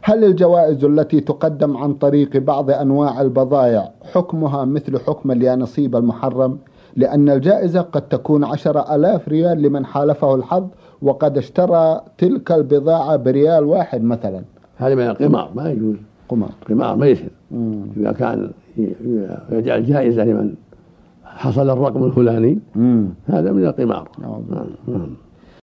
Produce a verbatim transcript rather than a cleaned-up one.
هل الجوائز التي تقدم عن طريق بعض أنواع البضائع حكمها مثل حكم اليانصيب المحرم؟ لأن الجائزة قد تكون عشرة ألاف ريال لمن حالفه الحظ وقد اشترى تلك البضاعة بريال واحد مثلا. هذا من القمار، ما يجوز. قمار قمار ما يصير. إذا كان يجعل جائزة لمن حصل الرقم الفلاني، هذا من القمار.